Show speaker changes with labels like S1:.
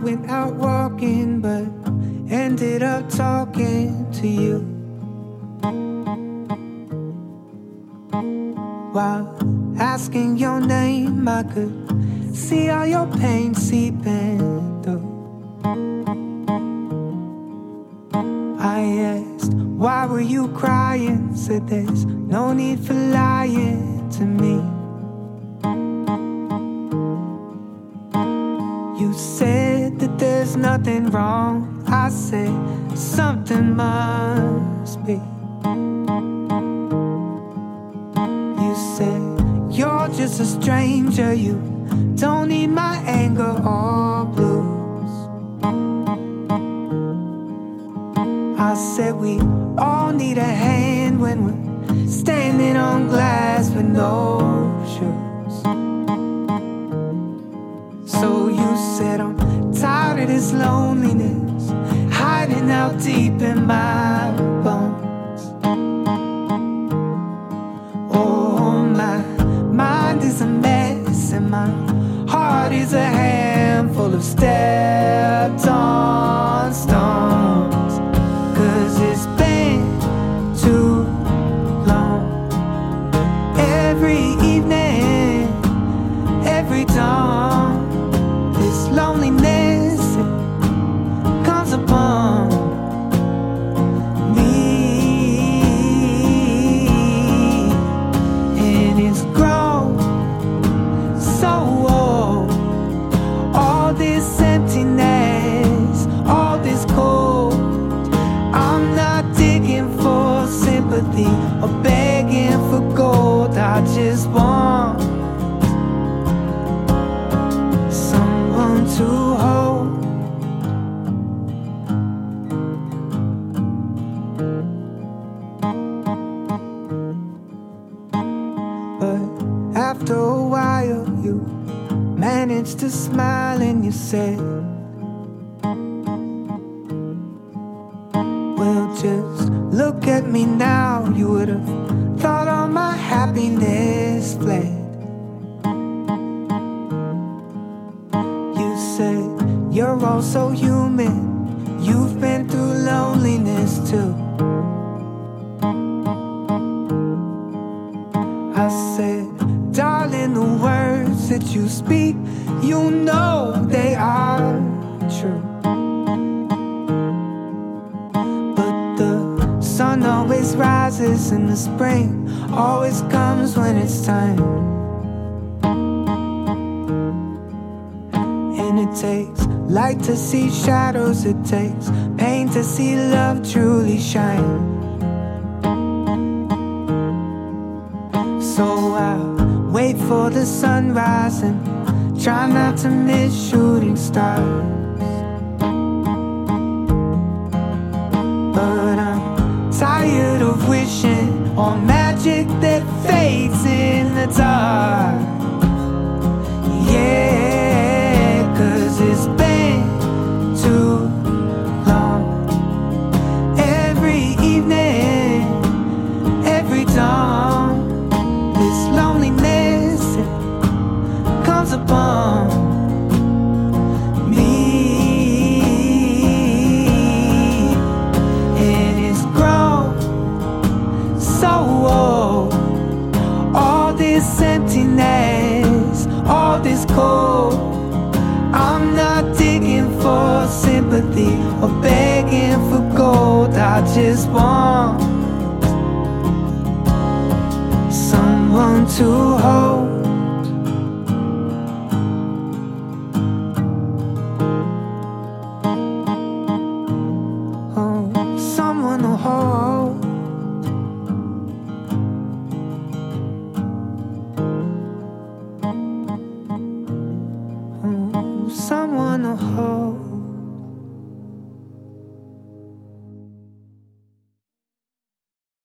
S1: went out walking, but ended up talking to you. While asking your name, I could see all your pain seeping through. I asked, why were you crying? Said there's no need for lying to me. You said that there's nothing wrong. I said something must be. You said you're just a stranger, you don't need my anger or blues. I said we all need a hand when we're standing on glass with no shoes. So you said I'm tired of this loneliness, hiding out deep in my bones. Oh, my mind is a mess and my heart is a handful of stepped on stones. 'Cause it's been too long. Every evening, every dawn, this loneliness comes upon me. And it's grown so old. All this emptiness, all this cold. I'm not digging for sympathy or begging for gold. I just want someone to hold. But after a while you managed to smile and you said, well, just look at me now. You would have thought all my happiness fled. You said you're also human, you've been through loneliness too. I said, darling, the words that you speak, you know they are true. But the sun always rises and the spring always comes when it's time. And it takes light to see shadows, it takes pain to see love truly shine. So I'll wait for the sunrise and try not to miss shooting stars. But I'm tired of wishing on magic that fades in the dark. Yeah, 'cause it's been too long. Every evening, every dawn, this loneliness comes upon me. And it's grown so old. All this emptiness, all this cold. I'm not digging for sympathy or begging for gold. I just want someone to hold.